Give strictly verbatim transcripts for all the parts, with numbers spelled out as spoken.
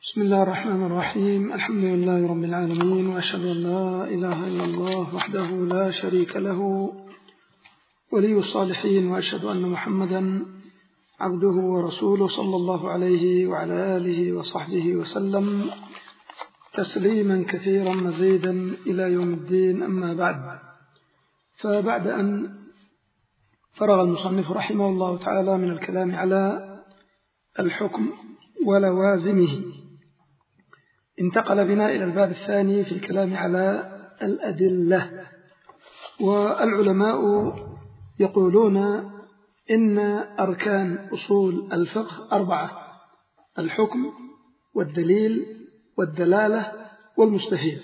بسم الله الرحمن الرحيم. الحمد لله رب العالمين، وأشهد أن لا إله إلا الله وحده لا شريك له ولي الصالحين، وأشهد أن محمدا عبده ورسوله صلى الله عليه وعلى آله وصحبه وسلم تسليما كثيرا مزيدا إلى يوم الدين. أما بعد، فبعد أن فرغ المصنف رحمه الله تعالى من الكلام على الحكم ولوازمه، انتقل بنا إلى الباب الثاني في الكلام على الأدلة. والعلماء يقولون إن أركان أصول الفقه أربعة: الحكم والدليل والدلالة والمستفيد.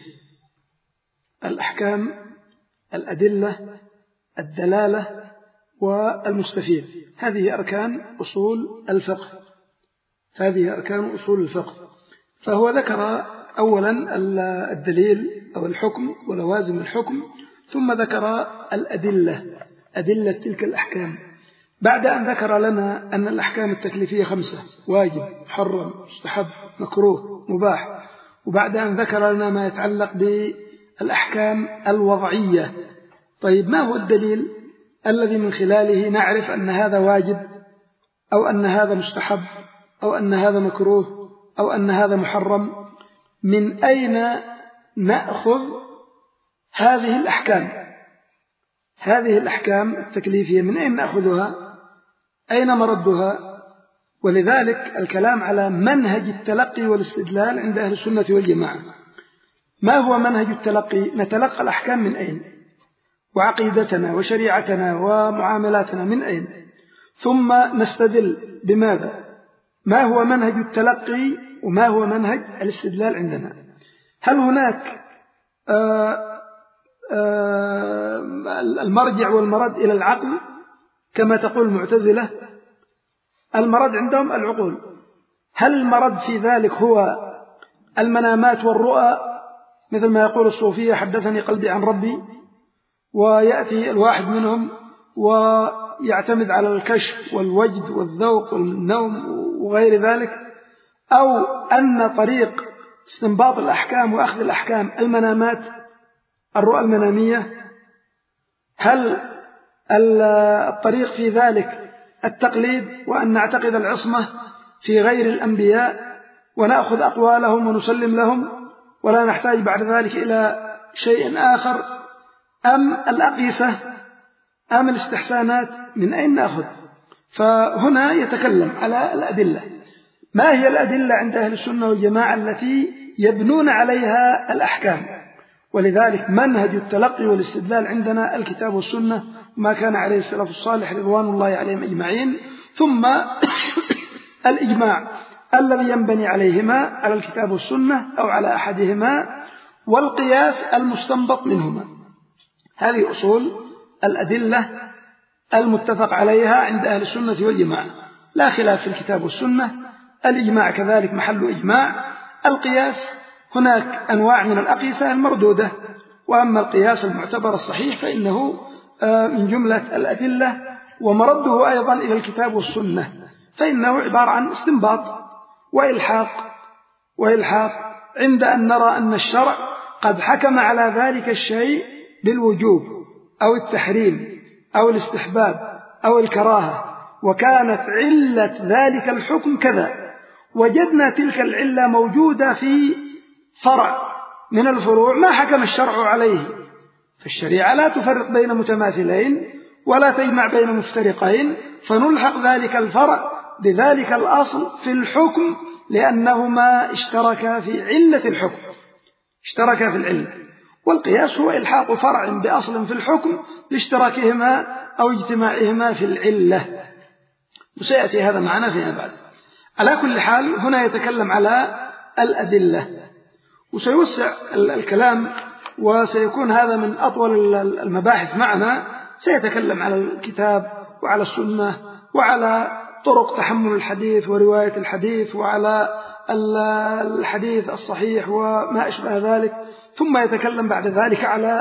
الأحكام، الأدلة، الدلالة والمستفيد، هذه أركان أصول الفقه هذه أركان أصول الفقه. فهو ذكر أولا الدليل أو الحكم ولوازم الحكم، ثم ذكر الأدلة، أدلة تلك الأحكام، بعد أن ذكر لنا أن الأحكام التكليفية خمسة: واجب، محرم، مستحب، مكروه، مباح. وبعد أن ذكر لنا ما يتعلق بالأحكام الوضعية. طيب، ما هو الدليل الذي من خلاله نعرف أن هذا واجب أو أن هذا مستحب أو أن هذا مكروه أو أن هذا محرم؟ من أين نأخذ هذه الأحكام هذه الأحكام التكليفية؟ من أين نأخذها؟ أين مردها؟ ولذلك الكلام على منهج التلقي والاستدلال عند أهل السنة والجماعة. ما هو منهج التلقي؟ نتلقى الأحكام من أين؟ وعقيدتنا وشريعتنا ومعاملاتنا من أين؟ ثم نستدل بماذا؟ ما هو منهج التلقي وما هو منهج الاستدلال عندنا؟ هل هناك آآ آآ المرجع والمرد إلى العقل كما تقول المعتزلة؟ المرد عندهم العقول. هل المرد في ذلك هو المنامات والرؤى مثل ما يقول الصوفية حدثني قلبي عن ربي، ويأتي الواحد منهم ويعتمد على الكشف والوجد والذوق والنوم وغير ذلك؟ أو أن طريق استنباط الأحكام وأخذ الأحكام المنامات، الرؤى المنامية؟ هل الطريق في ذلك التقليد، وأن نعتقد العصمة في غير الأنبياء ونأخذ أقوالهم ونسلم لهم ولا نحتاج بعد ذلك إلى شيء آخر؟ أم الأقيسة؟ أم الاستحسانات؟ من أين نأخذ؟ فهنا يتكلم على الأدلة. ما هي الأدلة عند أهل السنة والجماعة التي يبنون عليها الأحكام؟ ولذلك منهج التلقي والاستدلال عندنا الكتاب والسنة، ما كان عليه السلف الصالح رضوان الله عليهم أجمعين، ثم الإجماع الذي ينبني عليهما على الكتاب والسنة أو على أحدهما، والقياس المستنبط منهما. هذه أصول الأدلة المتفق عليها عند أهل السنة والجماعة، لا خلاف في الكتاب والسنة. الإجماع كذلك محل إجماع. القياس، هناك أنواع من الأقيسة المردودة، وأما القياس المعتبر الصحيح فإنه من جملة الأدلة، ومرده أيضا إلى الكتاب والسنة، فإنه عبارة عن استنباط وإلحاق وإلحاق عند أن نرى أن الشرع قد حكم على ذلك الشيء بالوجوب أو التحريم أو الاستحباب أو الكراهة، وكانت علة ذلك الحكم كذا، وجدنا تلك العلة موجودة في فرع من الفروع ما حكم الشرع عليه. فالشريعة لا تفرق بين متماثلين ولا تجمع بين مفترقين، فنلحق ذلك الفرع بذلك الأصل في الحكم، لأنهما اشتركا في علة الحكم اشتركا في العلة. والقياس هو إلحاق فرع بأصل في الحكم لاشتراكهما أو اجتماعهما في العلة، وسيأتي هذا معنا فيما بعد. على كل حال، هنا يتكلم على الأدلة، وسيوسع الكلام وسيكون هذا من أطول المباحث معنا. سيتكلم على الكتاب وعلى السنة وعلى طرق تحمل الحديث ورواية الحديث وعلى الحديث الصحيح وما أشبه ذلك، ثم يتكلم بعد ذلك على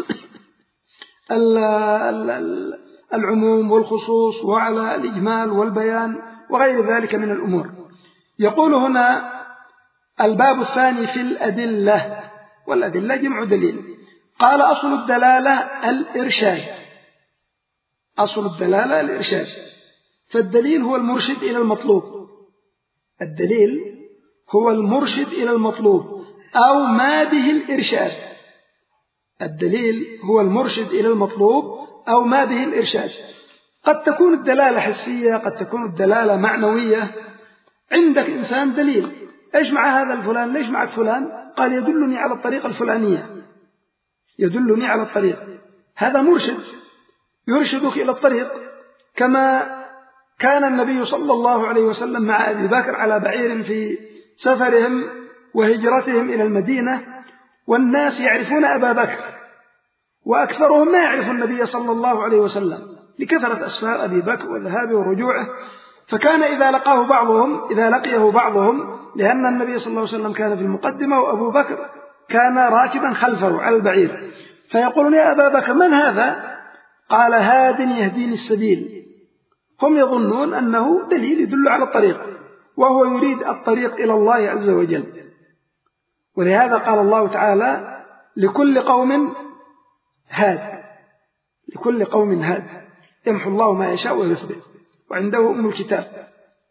العموم والخصوص وعلى الإجمال والبيان وغير ذلك من الأمور. يقول هنا الباب الثاني في الأدلة، والأدلة جمع دليل. قال أصل الدلالة الإرشاد، أصل الدلالة الإرشاد، فالدليل هو المرشد إلى المطلوب، الدليل هو المرشد إلى المطلوب أو ما به الإرشاد، الدليل هو المرشد إلى المطلوب أو ما به الإرشاد. قد تكون الدلالة حسية، قد تكون الدلالة معنوية. عندك إنسان دليل، إيش مع هذا الفلان؟ ليش معك فلان؟ قال يدلني على الطريقة الفلانية، يدلني على الطريق، هذا مرشد يرشدك إلى الطريق. كما كان النبي صلى الله عليه وسلم مع أبي بكر على بعير في سفرهم وهجرتهم إلى المدينة، والناس يعرفون أبا بكر وأكثرهم ما يعرف النبي صلى الله عليه وسلم لكثرة أسفار أبي بكر وذهابه ورجوعه. فكان إذا لقاه بعضهم إذا لقيه بعضهم، لأن النبي صلى الله عليه وسلم كان في المقدمة وأبو بكر كان راكبا خلفه على البعير، فيقولون يا أبا بكر من هذا؟ قال هاد يهديني السبيل. هم يظنون أنه دليل يدل على الطريق، وهو يريد الطريق إلى الله عز وجل. ولهذا قال الله تعالى لكل قوم هاد، لكل قوم هاد يمحو الله ما يشاء ويثبت وعنده أم الكتاب.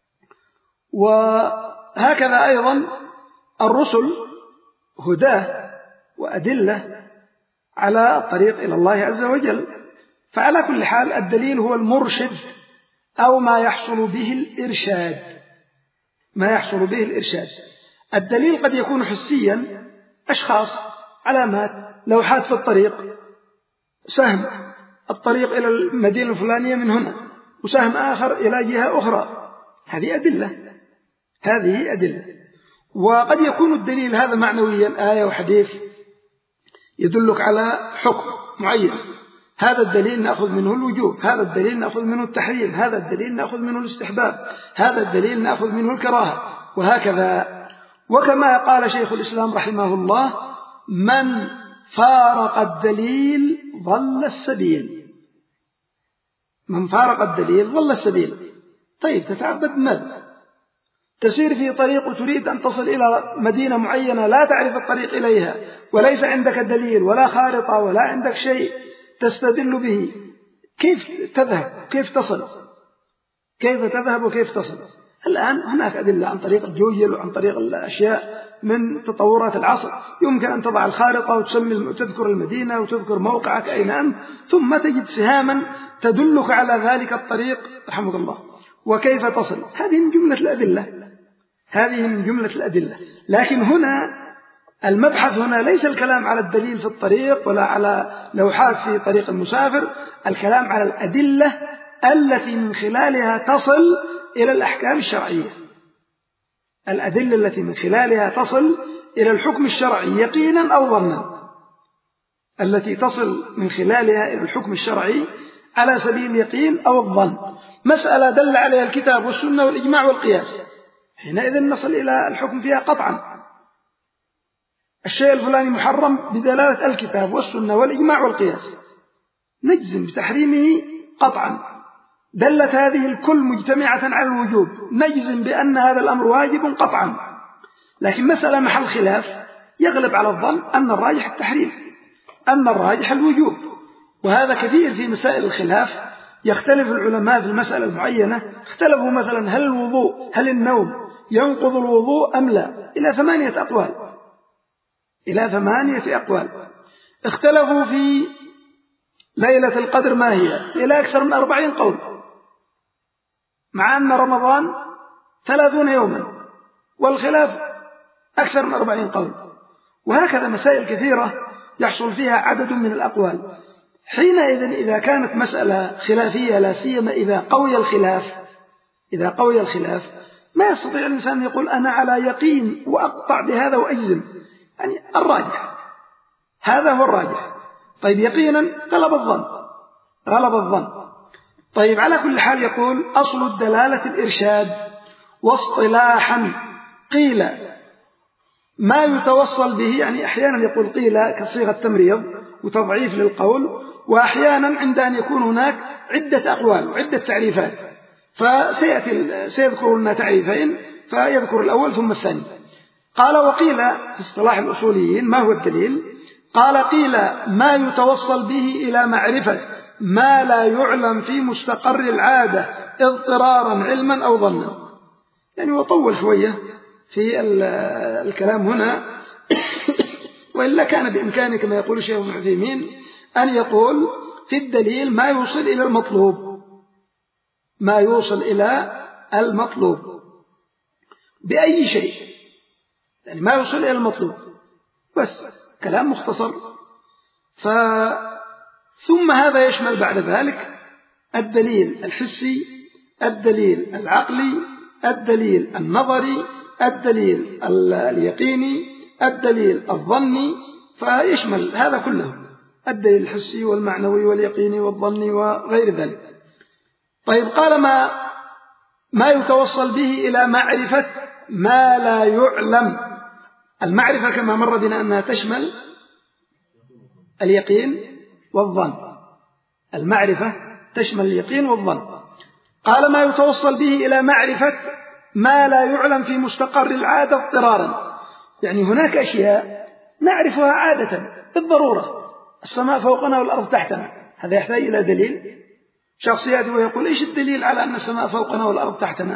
وهكذا أيضا الرسل هداه وأدلة على الطريق إلى الله عز وجل. فعلى كل حال الدليل هو المرشد أو ما يحصل به الإرشاد، ما يحصل به الإرشاد. الدليل قد يكون حسيا، أشخاص، علامات، لوحات في الطريق، سهم الطريق إلى المدينة الفلانية من هنا، وسهم آخر إلى جهة أخرى، هذه أدلة، هذه أدلة. وقد يكون الدليل هذا معنويا، آية وحديث يدلك على حكم معين، هذا الدليل نأخذ منه الوجوب، هذا الدليل نأخذ منه التحريم، هذا الدليل نأخذ منه الاستحباب، هذا الدليل نأخذ منه الكراهة، وهكذا. وكما قال شيخ الإسلام رحمه الله من فارق الدليل ضل السبيل، من فارق الدليل ضل السبيل. طيب تتعبد ماذا؟ تسير في طريق وتريد أن تصل إلى مدينة معينة لا تعرف الطريق إليها، وليس عندك دليل ولا خارطة ولا عندك شيء تستدل به، كيف تذهب؟ كيف تصل؟ كيف تذهب وكيف تصل؟ الآن هناك أدلة عن طريق الجوجل وعن طريق الأشياء من تطورات العصر، يمكن أن تضع الخارطة وتسمي تذكر المدينة وتذكر موقعك أين أنت، ثم تجد سهاما تدلك على ذلك الطريق رحمك الله وكيف تصل. هذه من جملة الأدلة، هذه من جملة الأدلة. لكن هنا المبحث هنا ليس الكلام على الدليل في الطريق ولا على لوحات في طريق المسافر، الكلام على الأدلة التي من خلالها تصل إلى الأحكام الشرعية، الأدلة التي من خلالها تصل إلى الحكم الشرعي يقينا أو ظنا، التي تصل من خلالها إلى الحكم الشرعي على سبيل اليقين أو الظن. مسألة دل عليها الكتاب والسنة والإجماع والقياس، حينئذ نصل إلى الحكم فيها قطعا. الشيء الفلاني محرم بدلالة الكتاب والسنة والإجماع والقياس، نجزم بتحريمه قطعا. دلت هذه الكل مجتمعة على الوجوب، نجزم بأن هذا الأمر واجب قطعا. لكن مسألة محل خلاف، يغلب على الظن أن الراجح التحريم، أن الراجح الوجوب. وهذا كثير في مسائل الخلاف، يختلف العلماء في المسألة المعينة، اختلفوا مثلا هل الوضوء هل النوم ينقض الوضوء أم لا، إلى ثمانية أقوال، إلى ثمانية أقوال. اختلفوا في ليلة القدر ما هي، إلى أكثر من أربعين قول، مع أن رمضان ثلاثون يوما والخلاف أكثر من أربعين قول. وهكذا مسائل كثيرة يحصل فيها عدد من الأقوال. حينئذ إذا كانت مسألة خلافية، لا سيما إذا قوي الخلاف، إذا قوي الخلاف ما يستطيع الإنسان أن يقول أنا على يقين وأقطع بهذا وأجزم، يعني الراجح هذا هو الراجح. طيب يقينا غلب الظن، غلب الظن. طيب على كل حال يقول أصل الدلالة الإرشاد، واصطلاحا قيل ما يتوصل به، يعني أحيانا يقول قيل كصيغة تمريض وتضعيف للقول، وأحيانا عند أن يكون هناك عدة أقوال وعدة فسيأتي سيذكر لنا تعريفين، فيذكر الأول ثم الثاني. قال وقيل في اصطلاح الأصوليين ما هو الدليل؟ قال قيل ما يتوصل به إلى معرفة ما لا يعلم في مستقر العادة اضطرارا علما أو ظنا. يعني وطول شوية في الكلام هنا وإلا كان بإمكانه كما يقول الشيخ ابن عثيمين أن يقول في الدليل ما يوصل إلى المطلوب، ما يوصل إلى المطلوب بأي شيء، يعني ما يوصل إلى المطلوب بس كلام مختصر. ف ثم هذا يشمل بعد ذلك الدليل الحسي، الدليل العقلي، الدليل النظري، الدليل اليقيني، الدليل الظني، فيشمل هذا كله، الدليل الحسي والمعنوي واليقيني والظني وغير ذلك. طيب قال ما ما يتوصل به إلى معرفة ما لا يعلم. المعرفة كما مر بنا أنها تشمل اليقين والظن، المعرفة تشمل اليقين والظن. قال ما يتوصل به إلى معرفة ما لا يعلم في مستقر العادة اضطرارا، يعني هناك أشياء نعرفها عادة بالضرورة، السماء فوقنا والأرض تحتنا، هذا يحتاج إلى دليل. شخص يأتي ويقول إيش الدليل على أن السماء فوقنا والأرض تحتنا؟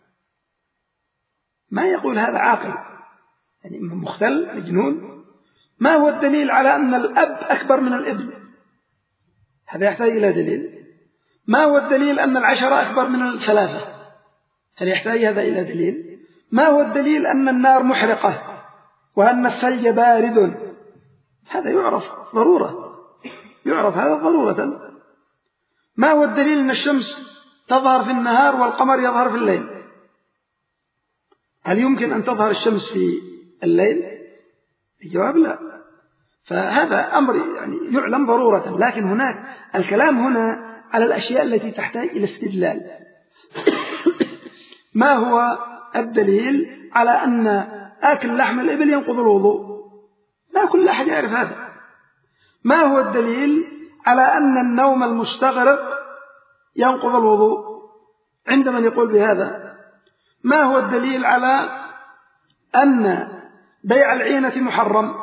ما يقول هذا عاقل، يعني مختل مجنون. ما هو الدليل على أن الأب أكبر من الابن؟ هذا يحتاج إلى دليل. ما هو الدليل أن العشرة أكبر من الثلاثة؟ هل يحتاج هذا إلى دليل؟ ما هو الدليل أن النار محرقة وأن الثلج بارد؟ هذا يعرف ضرورة، يعرف هذا ضرورة. ما هو الدليل أن الشمس تظهر في النهار والقمر يظهر في الليل؟ هل يمكن أن تظهر الشمس في الليل؟ الجواب لا. فهذا أمر يعني يعلم ضرورة، لكن هناك الكلام هنا على الأشياء التي تحتاج إلى استدلال. ما هو الدليل على أن آكل لحم الإبل ينقض الوضوء؟ ما كل أحد يعرف هذا. ما هو الدليل على أن النوم المستغرق ينقض الوضوء عند من يقول بهذا؟ ما هو الدليل على أن بيع العينة محرم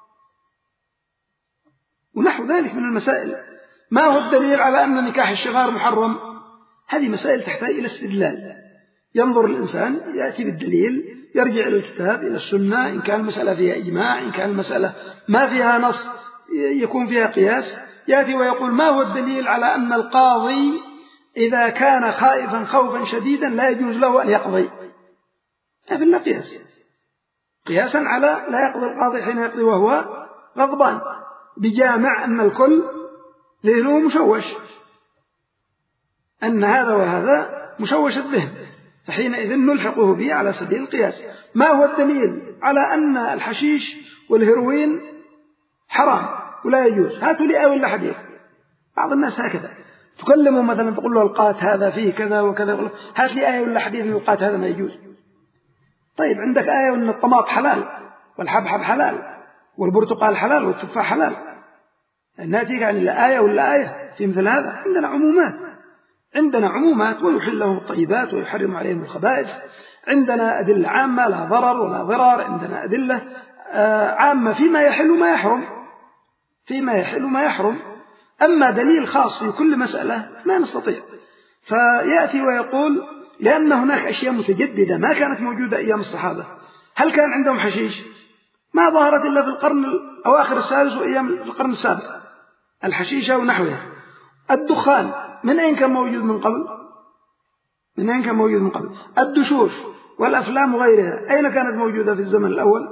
ونحو ذلك من المسائل؟ ما هو الدليل على أن نكاح الشغار محرم؟ هذه مسائل تحتاج إلى استدلال. ينظر الإنسان يأتي بالدليل، يرجع إلى الكتاب إلى السنة، إن كان المسألة فيها إجماع، إن كان المسألة ما فيها نص يكون فيها قياس، يأتي ويقول ما هو الدليل على أن القاضي إذا كان خائفا خوفا شديدا لا يجوز له أن يقضي؟ هذا لا قياس، قياسا على لا يقضي القاضي حين يقضي وهو غضبان، بجامع أن الكل ذهنه مشوش، أن هذا وهذا مشوش الذهن، فحينئذ نلحقه به على سبيل القياس. ما هو الدليل على أن الحشيش والهيروين حرام ولا يجوز؟ هاتوا لي آية ولا حديث. بعض الناس هكذا تكلموا مثلا تقول له القات هذا فيه كذا وكذا، هات لي آية ولا حديث القات هذا ما يجوز. طيب عندك آية أن الطماط حلال والحبحب حلال والبرتقال حلال والتفاح حلال، ناتيك عن لا آية ولا آية في مثل هذا؟ عندنا عمومات، عندنا عمومات ويحل لهم الطيبات ويحرم عليهم الخبائث، عندنا أدلة عامة لا ضرر ولا ضرار، عندنا أدلة عامة فيما يحل وما يحرم، فيما يحل وما يحرم. أما دليل خاص في كل مسألة ما نستطيع. فيأتي ويقول لأن هناك أشياء متجددة ما كانت موجودة أيام الصحابة. هل كان عندهم حشيش؟ ما ظهرت إلا في القرن الأواخر السادس وأيام القرن السابع، الحشيشة ونحوها. الدخان من أين كان موجود من قبل؟ من أين كان موجود من قبل؟ الدشوش والأفلام وغيرها أين كانت موجودة في الزمن الأول؟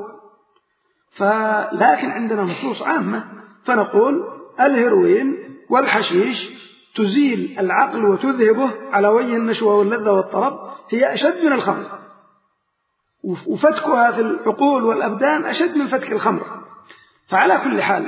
فلكن عندنا نصوص عامة، فنقول الهيروين والحشيش تزيل العقل وتذهبه على وجه النشوة واللذة والطرب، هي أشد من الخمر، وفتكها في العقول والأبدان أشد من فتك الخمر. فعلى كل حال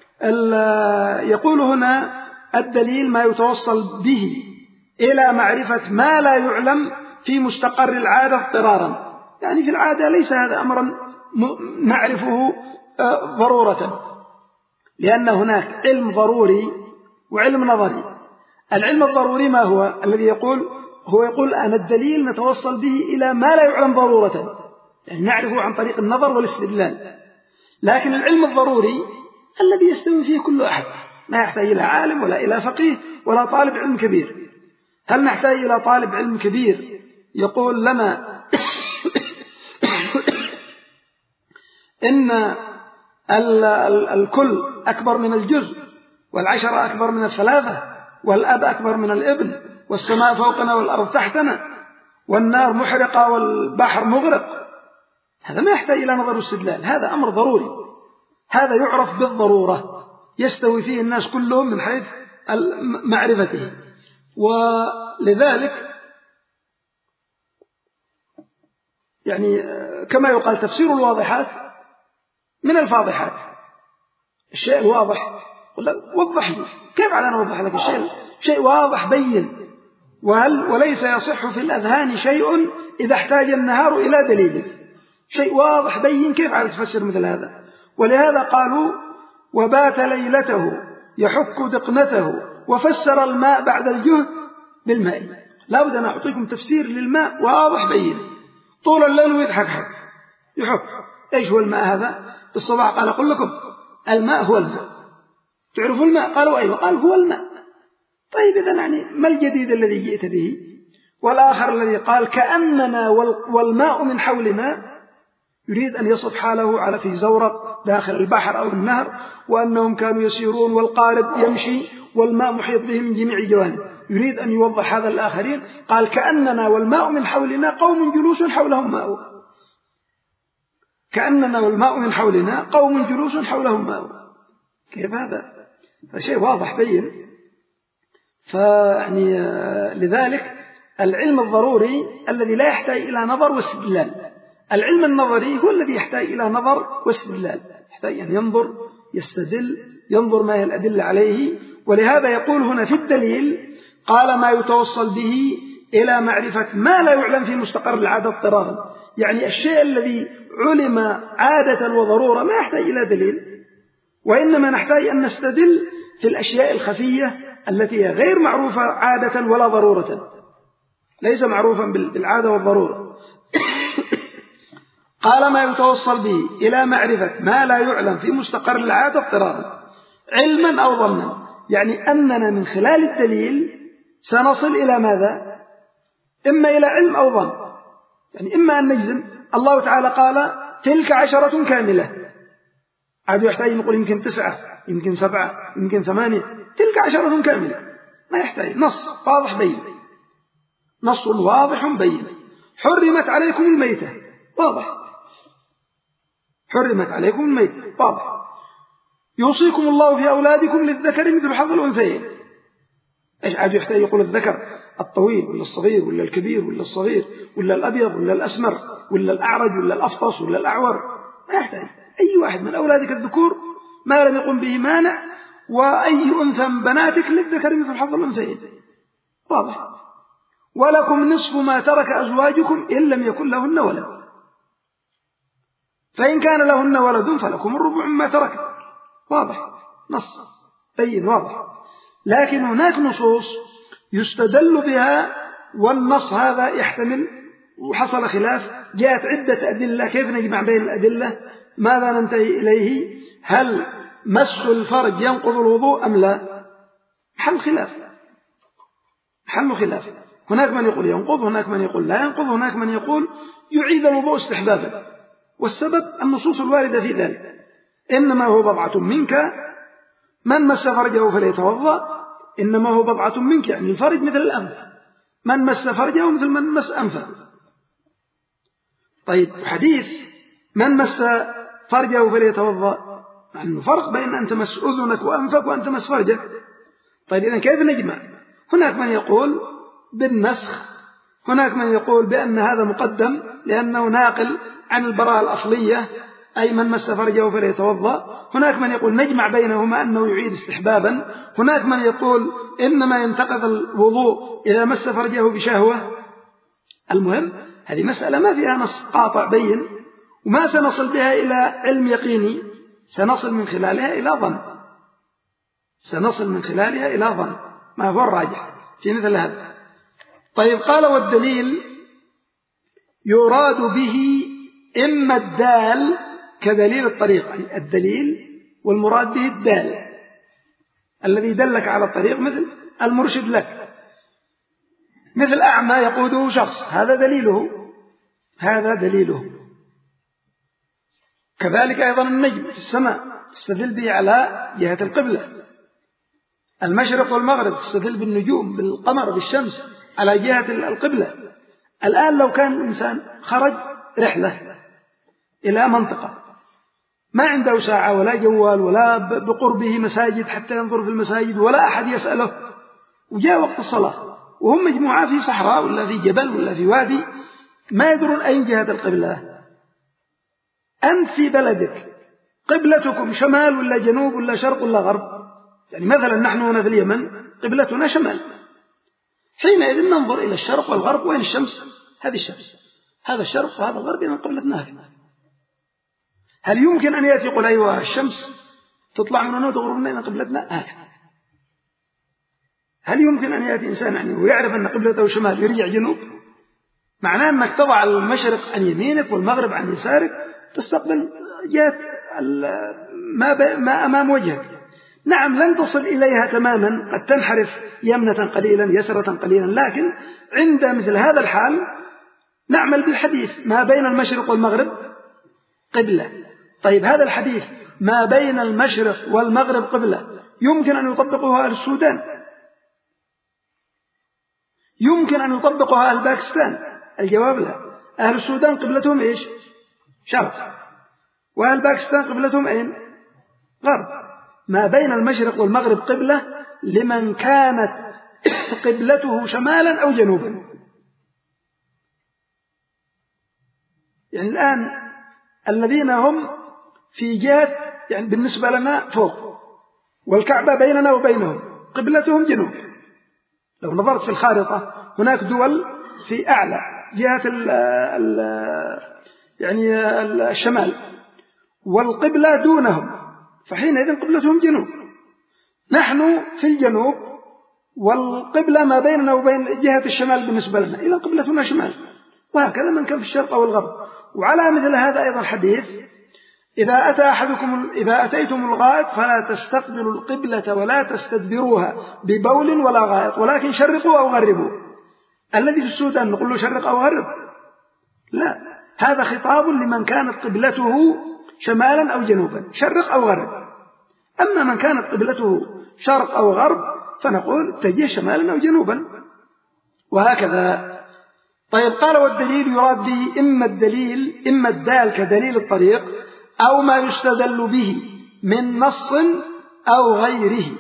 يقول هنا الدليل ما يتوصل به إلى معرفة ما لا يعلم في مستقر العادة اضطرارا، يعني في العادة ليس هذا أمرا نعرفه ضرورة، لأن هناك علم ضروري وعلم نظري. العلم الضروري ما هو؟ الذي يقول هو يقول أن الدليل نتوصل به إلى ما لا يعلم ضرورة، يعني نعرفه عن طريق النظر والاستدلال. لكن العلم الضروري الذي يستوي فيه كل أحد، ما يحتاج إلى عالم ولا إلى فقيه ولا طالب علم كبير. هل نحتاج إلى طالب علم كبير يقول لنا إن الكل أكبر من الجزء، والعشرة أكبر من الثلاثة، والأب أكبر من الابن، والسماء فوقنا والأرض تحتنا، والنار محرقة والبحر مغرق؟ هذا ما يحتاج إلى نظر واستدلال، هذا أمر ضروري، هذا يعرف بالضرورة، يستوي فيه الناس كلهم من حيث معرفته. ولذلك يعني كما يقال تفسير الواضحات من الفاضحات. الشيء الواضح وضح لي، كيف على أن أوضح لك الشيء؟ شيء واضح بين، وهل وليس يصح في الأذهان شيء إذا احتاج النهار إلى دليل. شيء واضح بين، كيف على تفسر مثل هذا؟ ولهذا قالوا وبات ليلته يحك دقنته وفسر الماء بعد الجهد بالماء. لا بد أن أعطيكم تفسير للماء واضح بين، طول الليل ويضحك حك يحك. إيش هو الماء هذا؟ بالصباح قال أقول لكم الماء هو الماء. تعرفوا الماء؟ قالوا أيوة. قال هو الماء. طيب إذن يعني ما الجديد الذي جئت به؟ والآخر الذي قال كأننا والماء من حولنا، يريد أن يصف حاله على في زورق داخل البحر أو النهر، وأنهم كانوا يسيرون والقارب يمشي والماء محيط بهم من جميع الجوانب. يريد أن يوضح هذا الآخرين، قال كأننا والماء من حولنا قوم جلوس حولهم ماء. كأننا والماء من حولنا قوم جلوس حولهم ماء. كيف هذا؟ فشيء واضح بين. فيعني لذلك العلم الضروري الذي لا يحتاج إلى نظر واستدلال. العلم النظري هو الذي يحتاج إلى نظر واستدلال، يحتاج أن ينظر يستدل، ينظر ما هي الأدلة عليه. ولهذا يقول هنا في الدليل قال ما يتوصل به إلى معرفة ما لا يعلم في مستقر العادة اضطرارا. يعني الشيء الذي علم عادة وضرورة ما يحتاج إلى دليل، وإنما نحتاج أن نستدل في الأشياء الخفية التي هي غير معروفة عادة ولا ضرورة، ليس معروفا بالعادة والضرورة. قال ما يتوصل به إلى معرفة ما لا يعلم في مستقر العادة اضطرارا علما أو ظنا. يعني أننا من خلال الدليل سنصل إلى ماذا؟ إما إلى علم أو ظن. يعني إما أن نجزم الله تعالى قال تلك عشرة كاملة، عاد يحتاج نقول يمكن تسعة يمكن سبعة يمكن ثمانية، تلك عشرة كاملة، ما يحتاج نص واضح بين، نص واضح بين. حرمت عليكم الميتة، واضح، حرمت عليكم الميتة واضح. يوصيكم الله في أولادكم للذكر مثل حظ الأنثيين. إيش عاد يحتاج يقول الذكر الطويل ولا الصغير ولا الكبير ولا الصغير ولا الأبيض ولا الأسمر ولا الأعرج ولا الأفطس ولا الأعور؟ ما يحتاج. أي واحد من أولادك الذكور ما لم يقم به مانع، وأي أنثى من بناتك للذكر مثل حظ الأنثيين، واضح. ولكم نصف ما ترك أزواجكم إن لم يكن لهن ولد، فإن كان لهن ولد فلكم الربع مما ترك، واضح، نص بين واضح. لكن هناك نصوص يستدل بها والنص هذا يحتمل، وحصل خلاف، جاءت عدة أدلة، كيف نجمع بين الأدلة؟ ماذا ننتهي إليه؟ هل مس الفرج ينقض الوضوء أم لا؟ حل خلاف، حل خلاف. هناك من يقول ينقض، هناك من يقول لا ينقض، هناك من يقول يعيد الوضوء استحبابا. والسبب النصوص الواردة في ذلك، إنما هو بضعة منك من مس فرجه فليتوضأ، إنما هو بضعة منك يعني الفرج مثل الأنف، من مس فرجه مثل من مس أنفه. طيب حديث من مس فرجه فليتوضأ، يعني فرق بين أن تمس أذنك وأنفك وأن تمس فرجك. طيب إذن كيف نجمع؟ هناك من يقول بالنسخ، هناك من يقول بأن هذا مقدم لأنه ناقل عن البراءة الأصلية، أي من مس فرجه فليتوضأ. هناك من يقول نجمع بينهما أنه يعيد استحبابا. هناك من يقول إنما ينتقض الوضوء إذا مس فرجه بشهوة. المهم هذه مسألة ما فيها نص قاطع بين، وما سنصل بها إلى علم يقيني، سنصل من خلالها إلى ظن، سنصل من خلالها إلى ظن ما هو الراجح في مثل هذا. طيب قال والدليل يراد به إما الدال كدليل الطريق، يعني الدليل والمراد به الدال الذي دلك على الطريق، مثل المرشد لك، مثل أعمى يقوده شخص، هذا دليله، هذا دليله. كذلك أيضا النجم في السماء تستدل به على جهة القبلة، المشرق والمغرب تستدل بالنجوم، بالقمر، بالشمس على جهة القبلة. الآن لو كان الإنسان خرج رحلة إلى منطقة ما عنده ساعة ولا جوال ولا بقربه مساجد حتى ينظر في المساجد ولا أحد يسأله، وجاء وقت الصلاة وهم مجموعة في صحراء ولا في جبل ولا في وادي ما يدرون أين جهة القبلة، أنت في بلدك قبلتكم شمال ولا جنوب ولا شرق ولا غرب؟ يعني مثلا نحن هنا في اليمن قبلتنا شمال، حينئذ ننظر إلى الشرق والغرب، وين الشمس؟ هذه الشمس، هذا الشرق وهذا الغرب، إذن قبلتنا هكذا. هل يمكن أن يأتي يقول أيوة الشمس تطلع من هنا وتغرب من هنا قبلتنا هكذا؟ هل يمكن أن يأتي إنسان يعني ويعرف أن قبلته شمال يرجع جنوب؟ معناه أنك تضع المشرق عن يمينك والمغرب عن يسارك، تستقبل جهة ما, ما أمام وجهك. نعم لن تصل إليها تماما، قد تنحرف يمنة قليلا يسرة قليلا، لكن عند مثل هذا الحال نعمل بالحديث ما بين المشرق والمغرب قبلة. طيب هذا الحديث ما بين المشرق والمغرب قبلة يمكن أن يطبقه أهل السودان، يمكن أن يطبقها أهل باكستان؟ الجواب لا. أهل السودان قبلتهم إيش؟ شرق، وأهل باكستان قبلتهم أين؟ غرب. ما بين المشرق والمغرب قبلة لمن كانت قبلته شمالا أو جنوبا. يعني الآن الذين هم في جهة يعني بالنسبة لنا فوق والكعبة بيننا وبينهم قبلتهم جنوب، لو نظرت في الخارطة هناك دول في أعلى جهة ال ال يعني الشمال والقبلة دونهم، فحينئذ قبلتهم جنوب. نحن في الجنوب والقبلة ما بيننا وبين جهة الشمال بالنسبة لنا، إذا قبلتنا شمال، وهكذا من كان في الشرق أو الغرب. وعلى مثل هذا أيضا الحديث إذا أتى أحدكم إذا أتيتم الغائط فلا تستقبلوا القبلة ولا تستدبروها ببول ولا غائط، ولكن شرقوا أو غربوا. الذي في السودان نقول له شرق أو غرب؟ لا، هذا خطاب لمن كانت قبلته شمالا أو جنوبا، شرق أو غرب. أما من كانت قبلته شرق أو غرب فنقول اتجه شمالا أو جنوبا، وهكذا. طيب قال والدليل يراد به إما الدليل إما الدال كدليل الطريق أو ما يستدل به من نص أو غيره،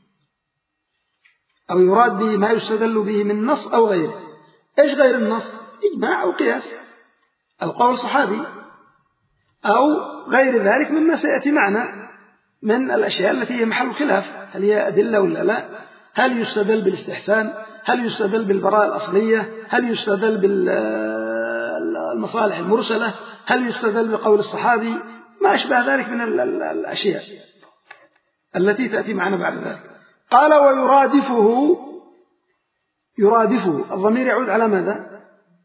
أو يراد به ما يستدل به من نص أو غيره. إيش غير النص؟ إجماع أو قياس أو قول صحابي أو غير ذلك مما سيأتي معنا من الأشياء التي هي محل خلاف، هل هي أدلة ولا لا؟ هل يستدل بالاستحسان؟ هل يستدل بالبراءة الأصلية؟ هل يستدل بالمصالح المرسلة؟ هل يستدل بقول الصحابي؟ ما أشبه ذلك من الأشياء التي تأتي معنا بعد ذلك. قال ويرادفه، يرادفه الضمير يعود على ماذا؟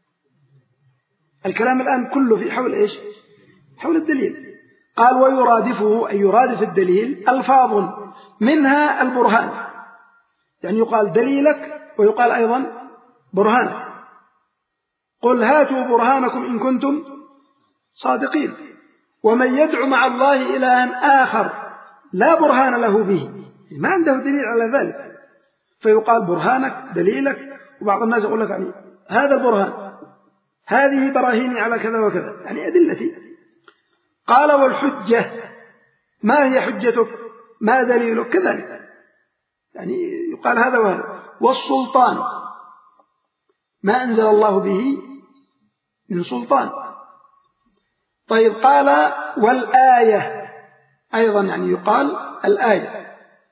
الكلام الآن كله في حول إيش؟ حول الدليل. قال ويرادفه أي يرادف الدليل ألفاظ منها البرهان، يعني يقال دليلك ويقال أيضا برهانك. قل هاتوا برهانكم إن كنتم صادقين. ومن يدعو مع الله إلها آخر لا برهان له به، ما عنده دليل على ذلك، فيقال برهانك دليلك. وبعض الناس يقول لك يعني هذا البرهان، هذه براهيني على كذا وكذا، يعني أدلتي. قال والحجة، ما هي حجتك؟ ما دليلك؟ كذلك يعني يقال هذا وهذا. والسلطان، ما أنزل الله به من سلطان. طيب قال والآية أيضا، يعني يقال الآية.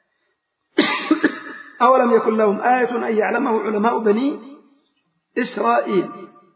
أولم يكن لهم آية أن يعلمه علماء بني إسرائيل.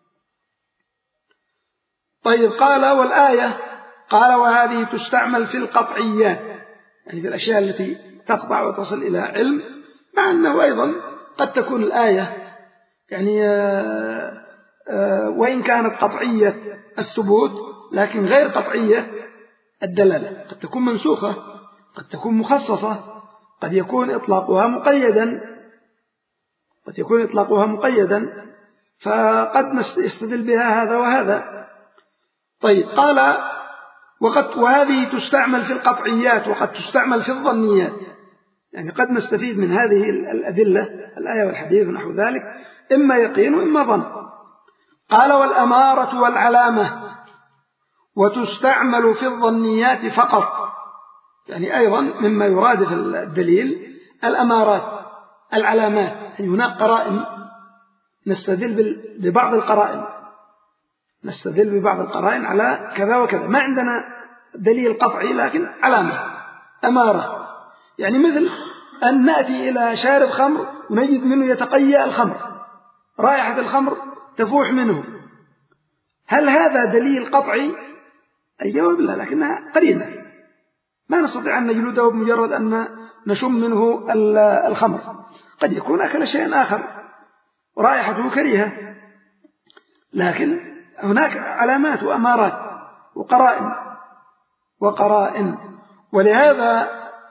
طيب قال والآية، قال وهذه تستعمل في القطعيات، يعني في الأشياء التي تقطع وتصل إلى علم، مع أنه أيضا قد تكون الآية يعني وإن كانت قطعية الثبوت لكن غير قطعية الدلالة، قد تكون منسوخة، قد تكون مخصصة، قد يكون إطلاقها مقيدا قد يكون إطلاقها مقيدا فقد يستدل بها هذا وهذا. طيب قال وقد وهذه تستعمل في القطعيات وقد تستعمل في الظنيات، يعني قد نستفيد من هذه الأدلة الآية والحديث ونحو ذلك إما يقين وإما ظن. قال والأمارة والعلامة وتستعمل في الظنيات فقط، يعني أيضا مما يرادف الدليل الأمارات العلامات، يعني هناك قرائن نستدل ببعض القرائن نستدل ببعض القرائن على كذا وكذا، ما عندنا دليل قطعي لكن علامة أمارة، يعني مثل أن نأتي إلى شارب خمر ونجد منه يتقيأ الخمر، رائحة الخمر تفوح منه، هل هذا دليل قطعي؟ الجواب لا، لكنها قرينة، ما نستطيع أن نجلده بمجرد أن نشم منه الخمر، قد يكون أكل شيئا آخر ورائحته كريهة، لكن هناك علامات وأمارات وقرائن وقرائن ولهذا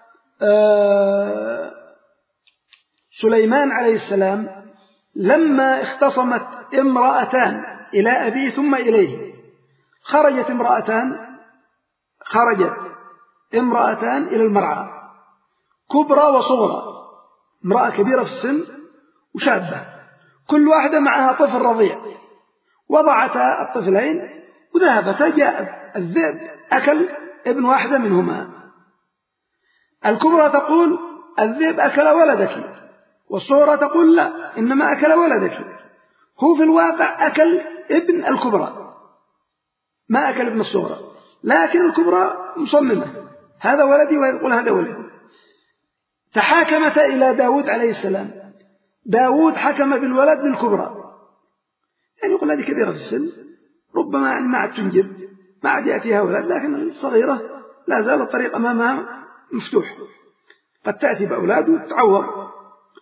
سليمان عليه السلام لما اختصمت امرأتان إلى أبيه ثم إليه، خرجت امرأتان خرجت امرأتان إلى المرعى، كبرى وصغرى، امرأة كبيرة في السن وشابة، كل واحدة معها طفل رضيع، وضعتا الطفلين وذهبتا، جاء الذئب أكل ابن واحدة منهما، الكبرى تقول الذئب أكل ولدك، والصغرى تقول لا إنما أكل ولدك، هو في الواقع أكل ابن الكبرى ما أكل ابن الصغرى، لكن الكبرى مصممة هذا ولدي ويقول هذا ولدي. تحاكمتا إلى داود عليه السلام، داود حكم بالولد للكبرى، يعني يقول هذه كبيرة في السن ربما يعني ما عاد تنجب، ما عاد يأتيها ولد، لكن الصغيرة لا زال الطريق أمامها مفتوح، قد تأتي بأولاد وتعوض.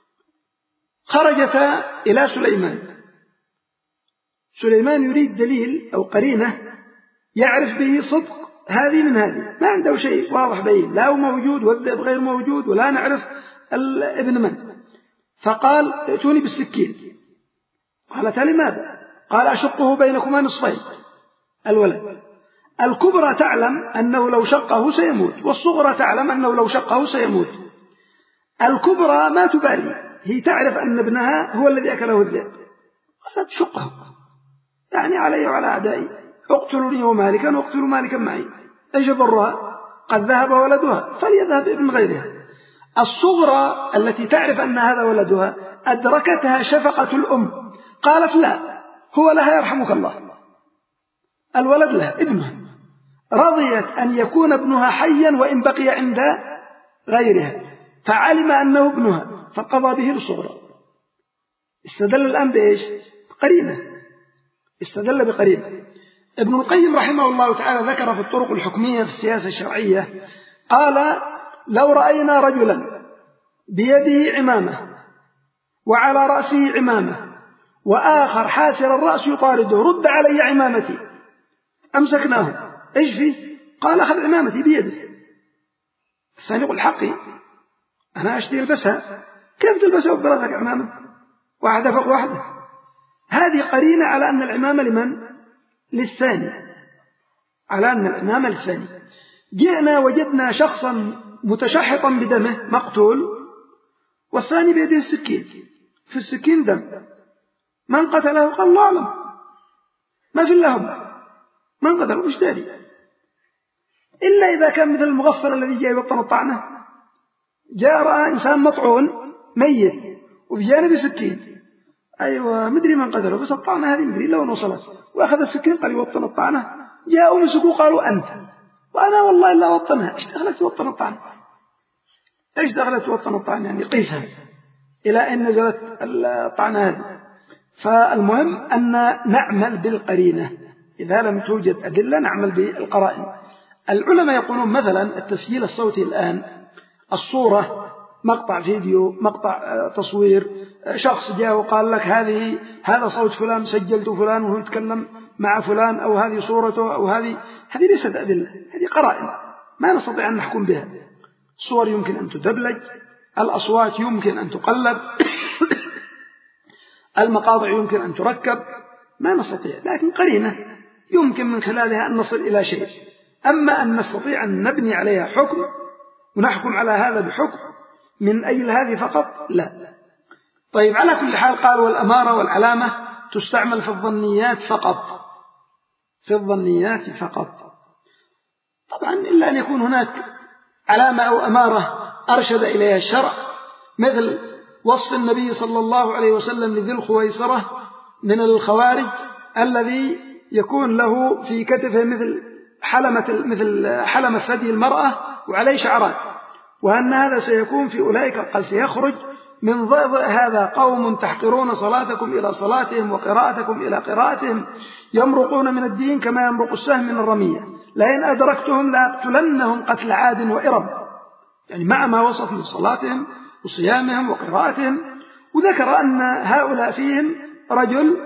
خرجتا إلى سليمان، سليمان يريد دليل أو قرينة يعرف به صدق هذه من هذه، ما عنده شيء واضح بين، لا هو موجود والذئب غير موجود ولا نعرف ابن من، فقال ائتوني بالسكين، قالت لماذا؟ قال أشقه بينكما نصفين الولد، الكبرى تعلم أنه لو شقه سيموت، والصغرى تعلم أنه لو شقه سيموت، الكبرى ما تبالي، هي تعرف أن ابنها هو الذي أكله الذئب، قالت شقه، يعني علي وعلى أعدائي، اقتلوني ومالكا واقتلوا مالكا معي، ايش ضرها؟ قد ذهب ولدها فليذهب ابن غيرها. الصغرى التي تعرف أن هذا ولدها أدركتها شفقة الأم، قالت لا هو لها يرحمك الله، الولد لها ابنها، رضيت أن يكون ابنها حيا وإن بقي عند غيرها، فعلم أنه ابنها فقضى به الصغرى. استدل الآن بإيش؟ قرينة، استدل بقرينة. ابن القيم رحمه الله تعالى ذكر في الطرق الحكمية في السياسة الشرعية، قال لو رأينا رجلا بيده عمامة وعلى رأسه عمامة وآخر حاسر الرأس يطارده، رد علي عمامتي، أمسكناه، إيش فيه؟ قال أخذ عمامتي بيده، الثاني يقول حقي أنا أشتري البسها، كيف تلبسها وبراسك عمامة واحدة فوق واحدة؟ هذه قرينة على أن العمامة لمن؟ للثاني، على أن العمامة للثاني. جئنا وجدنا شخصا متشحطا بدمه مقتول والثاني بيده السكين، في السكين دم، من قتله؟ قال الله أعلم، ما في لهم من قتله مش داري، إلا إذا كان مثل المغفل الذي جاء يبطن الطعنة، جاء رأى إنسان مطعون ميت وبجانب سكين، أيوة مدري من قتله بس الطعنة هذه مدري لو وصلت، وأخذ السكين قال يوطن الطعنة، جاءوا مسكوا قالوا أنت، وأنا والله لا وطنها، إيش دخلت توطن الطعنة؟ إيش دخلت توطن الطعنة؟ يعني قيسها إلى أن نزلت الطعنة هذه. فالمهم أن نعمل بالقرينة، إذا لم توجد أدلة نعمل بالقرائن. العلماء يقولون مثلا التسجيل الصوتي الآن، الصورة، مقطع فيديو، مقطع تصوير، شخص جاء وقال لك هذه هذا صوت فلان سجلت فلان وهو يتكلم مع فلان أو هذه صورته أو هذه هذه ليست أدلة، هذه قرائن ما نستطيع أن نحكم بها. الصور يمكن أن تدبلج، الأصوات يمكن أن تقلب، المقاطع يمكن أن تركب، ما نستطيع، لكن قرينة يمكن من خلالها أن نصل إلى شيء. أما أن نستطيع أن نبني عليها حكم ونحكم على هذا بحكم من أجل هذه فقط لا. طيب على كل حال قال والأمارة والعلامة تستعمل في الظنيات فقط، في الظنيات فقط طبعا، إلا أن يكون هناك علامة أو أمارة أرشد إليها الشرع، مثل وصف النبي صلى الله عليه وسلم لذي الخويصرة من الخوارج الذي يكون له في كتفه مثل حلمة مثل حلمة ثدي المرأة وعليه شعرات، وأن هذا سيكون في أولئك، قال سيخرج من ضئضئ هذا قوم تحقرون صلاتكم إلى صلاتهم وقراءتكم إلى قراءتهم، يمرقون من الدين كما يمرق السهم من الرمية، لئن أدركتهم لأقتلنهم قتل عاد وإرم، يعني مع ما وصف من صلاتهم وصيامهم وقراءتهم. وذكر أن هؤلاء فيهم رجل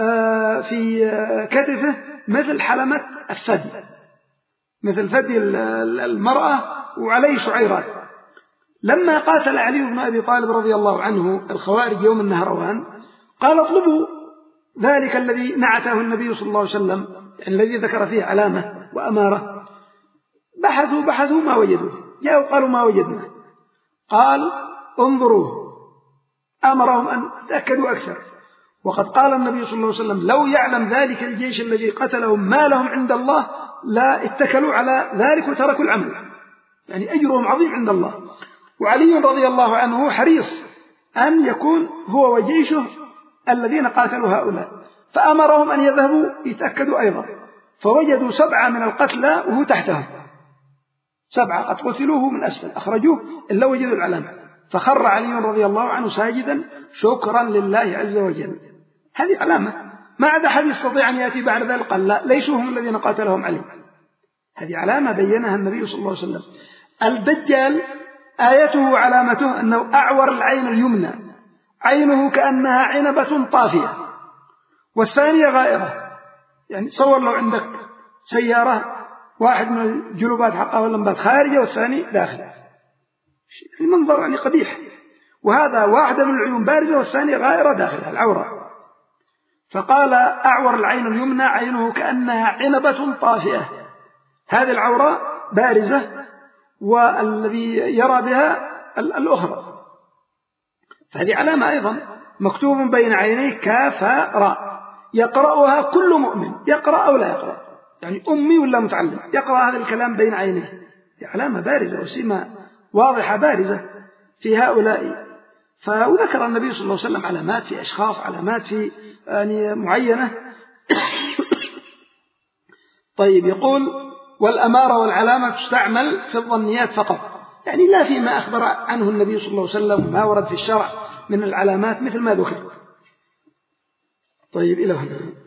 في كتفه مثل حلمة الثدي، مثل ثدي المرأة وعليه شعيرات. لما قاتل علي بن أبي طالب رضي الله عنه الخوارج يوم النهروان قال اطلبوا ذلك الذي نعته النبي صلى الله عليه وسلم، يعني الذي ذكر فيه علامة وأمارة. بحثوا بحثوا ما وجدوه، جاءوا قالوا ما وجدنا، قال انظروه، أمرهم أن تأكدوا أكثر. وقد قال النبي صلى الله عليه وسلم لو يعلم ذلك الجيش الذي قتلهم ما لهم عند الله لا اتكلوا على ذلك وتركوا العمل، يعني أجرهم عظيم عند الله. وعلي رضي الله عنه حريص أن يكون هو وجيشه الذين قاتلوا هؤلاء، فأمرهم أن يذهبوا يتأكدوا أيضا، فوجدوا سبعة من القتلى وهو تحتهم، سبعة قد قتلوه من أسفل أخرجوه إلا وجدوا العلامة، فخر علي رضي الله عنه ساجدا شكرا لله عز وجل. هذه علامة، ما عدا أحد يستطيع أن يأتي بعد ذلك قال لا ليسوا هم الذين قاتلهم علي. هذه علامة بينها النبي صلى الله عليه وسلم. الدجال آيته وعلامته أنه أعور العين اليمنى، عينه كأنها عنبة طافية، والثانية غائرة. يعني تصور لو عندك سيارة واحد من الجلوبات حقها واللمبات خارجة والثاني داخل، المنظر يعني قبيح. وهذا واحدة من العيون بارزة والثانية غائرة داخلها العورة. فقال أعور العين اليمنى عينه كأنها عنبة طافئة، هذه العورة بارزة والذي يرى بها الأخرى. فهذه علامة أيضا، مكتوب بين عينيه كافا راء، يقرأها كل مؤمن، يقرأ أو لا يقرأ، يعني أمي ولا متعلم يقرأ هذا الكلام بين عينيه. علامة بارزة وسمة واضحة بارزة في هؤلاء. فذكر النبي صلى الله عليه وسلم علامات في أشخاص، علامات في يعني معينة. طيب يقول والأمارة والعلامة تستعمل في الظنيات فقط، يعني لا فيما أخبر عنه النبي صلى الله عليه وسلم وما ورد في الشرع من العلامات مثل ما ذكر. طيب إلى هنا.